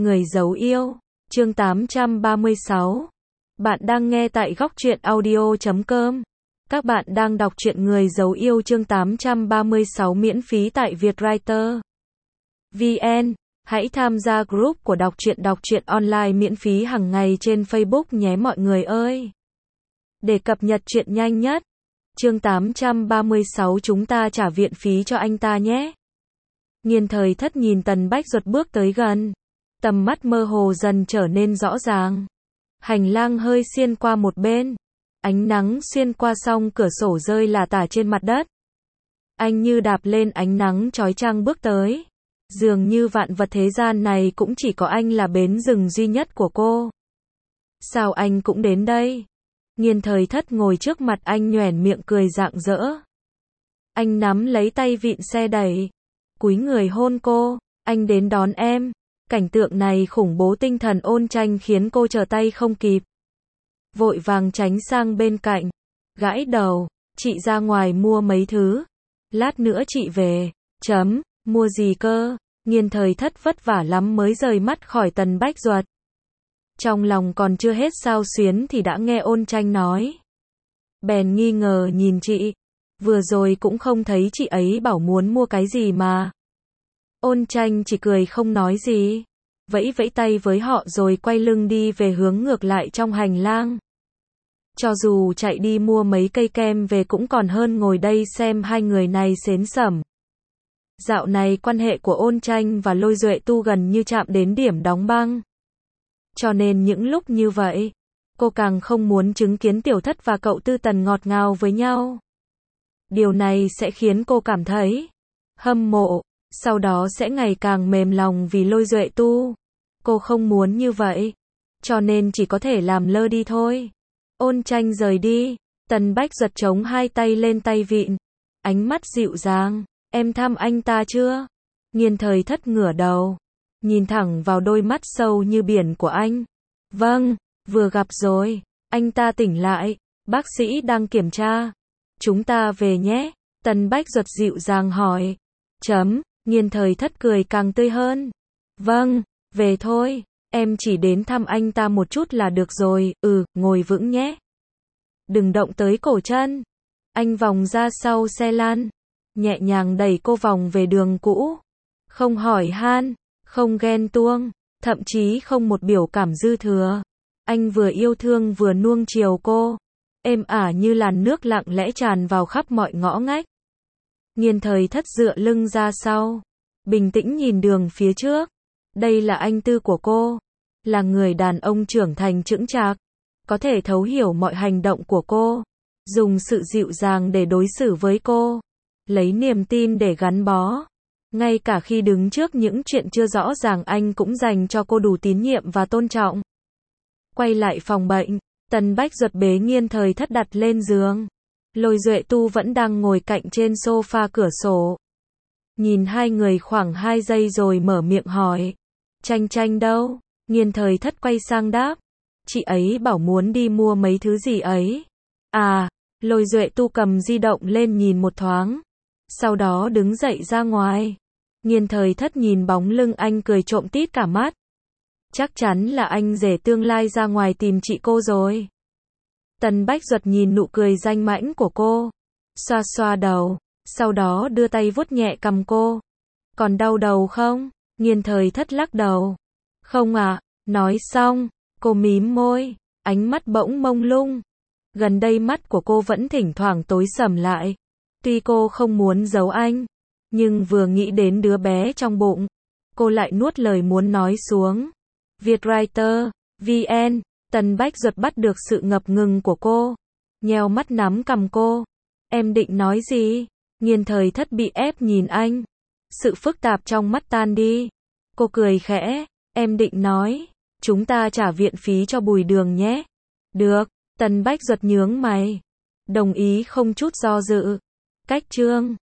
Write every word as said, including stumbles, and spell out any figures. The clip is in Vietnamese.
Người giấu yêu, chương tám trăm ba mươi sáu. Bạn đang nghe tại góc truyện audio chấm com. Các bạn đang đọc truyện Người giấu yêu chương tám trăm ba mươi sáu miễn phí tại Vietwriter chấm vn. Hãy tham gia group của đọc truyện đọc truyện online miễn phí hàng ngày trên Facebook nhé mọi người ơi. Để cập nhật truyện nhanh nhất. Chương tám trăm ba mươi sáu chúng ta trả viện phí cho anh ta nhé. Nghiên Thời Thất nhìn Tần Bách Duật bước tới gần. Tầm mắt mơ hồ dần trở nên rõ ràng. Hành lang hơi xiên qua một bên. Ánh nắng xuyên qua song cửa sổ rơi lả tả trên mặt đất. Anh như đạp lên ánh nắng chói chang bước tới. Dường như vạn vật thế gian này cũng chỉ có anh là bến dừng duy nhất của cô. Sao anh cũng đến đây? Nghiên Thời Thất ngồi trước mặt anh nhoẻn miệng cười rạng rỡ. Anh nắm lấy tay vịn xe đẩy. Cúi người hôn cô. Anh đến đón em. Cảnh tượng này khủng bố tinh thần Ôn Tranh khiến cô trở tay không kịp. Vội vàng tránh sang bên cạnh. Gãi đầu. Chị ra ngoài mua mấy thứ. Lát nữa chị về. Chấm. Mua gì cơ? Nghiên Thời Thất vất vả lắm mới rời mắt khỏi Tần Bách Duật. Trong lòng còn chưa hết xao xuyến thì đã nghe Ôn Tranh nói. Bèn nghi ngờ nhìn chị. Vừa rồi cũng không thấy chị ấy bảo muốn mua cái gì mà. Ôn Tranh chỉ cười không nói gì. Vẫy vẫy tay với họ rồi quay lưng đi về hướng ngược lại trong hành lang. Cho dù chạy đi mua mấy cây kem về cũng còn hơn ngồi đây xem hai người này xến xẩm. Dạo này quan hệ của Ôn Tranh và Lôi Duệ Tu gần như chạm đến điểm đóng băng. Cho nên những lúc như vậy, cô càng không muốn chứng kiến Tiểu Thất và cậu Tư Tần ngọt ngào với nhau. Điều này sẽ khiến cô cảm thấy hâm mộ, sau đó sẽ ngày càng mềm lòng vì Lôi Duệ Tu. Cô không muốn như vậy, cho nên chỉ có thể làm lơ đi thôi. Ôn Tranh rời đi, Tần Bách Duật chống hai tay lên tay vịn, ánh mắt dịu dàng. Em thăm anh ta chưa? Nghiên Thời Thất ngửa đầu, nhìn thẳng vào đôi mắt sâu như biển của anh. Vâng, vừa gặp rồi. Anh ta tỉnh lại, bác sĩ đang kiểm tra. Chúng ta về nhé. Tần Bách Duật dịu dàng hỏi. Chấm. Nghiên Thời Thất cười càng tươi hơn. Vâng, về thôi. Em chỉ đến thăm anh ta một chút là được rồi. Ừ, ngồi vững nhé. Đừng động tới cổ chân. Anh vòng ra sau xe lan, nhẹ nhàng đẩy cô vòng về đường cũ. Không hỏi han, không ghen tuông, thậm chí không một biểu cảm dư thừa. Anh vừa yêu thương vừa nuông chiều cô, êm ả như làn nước lặng lẽ tràn vào khắp mọi ngõ ngách. Nghiên Thời Thất dựa lưng ra sau, bình tĩnh nhìn đường phía trước. Đây là anh Tư của cô, là người đàn ông trưởng thành chững chạc, có thể thấu hiểu mọi hành động của cô, dùng sự dịu dàng để đối xử với cô, lấy niềm tin để gắn bó. Ngay cả khi đứng trước những chuyện chưa rõ ràng anh cũng dành cho cô đủ tín nhiệm và tôn trọng. Quay lại phòng bệnh, Tần Bách Duật bế Nghiên Thời Thất đặt lên giường. Lôi Duệ Tu vẫn đang ngồi cạnh trên sofa cửa sổ. Nhìn hai người khoảng hai giây rồi mở miệng hỏi. Tranh Tranh đâu? Nghiên Thời Thất quay sang đáp. Chị ấy bảo muốn đi mua mấy thứ gì ấy. À, Lôi Duệ Tu cầm di động lên nhìn một thoáng. Sau đó đứng dậy ra ngoài. Nghiên Thời Thất nhìn bóng lưng anh cười trộm tít cả mắt. Chắc chắn là anh rể tương lai ra ngoài tìm chị cô rồi. Tần Bách Duật nhìn nụ cười danh mãnh của cô, xoa xoa đầu, sau đó đưa tay vuốt nhẹ cằm cô. Còn đau đầu không? Nghiên Thời Thất lắc đầu. Không ạ. À. Nói xong, cô mím môi, ánh mắt bỗng mông lung. Gần đây mắt của cô vẫn thỉnh thoảng tối sầm lại. Tuy cô không muốn giấu anh, nhưng vừa nghĩ đến đứa bé trong bụng, cô lại nuốt lời muốn nói xuống. Vietwriter chấm vn. Tần Bách Duật bắt được sự ngập ngừng của cô, nheo mắt nắm cằm cô. Em định nói gì? Nghiên Thời Thất bị ép nhìn anh. Sự phức tạp trong mắt tan đi. Cô cười khẽ. Em định nói, chúng ta trả viện phí cho Bùi Đường nhé. Được. Tần Bách Duật nhướng mày. Đồng ý không chút do dự. Cách chương.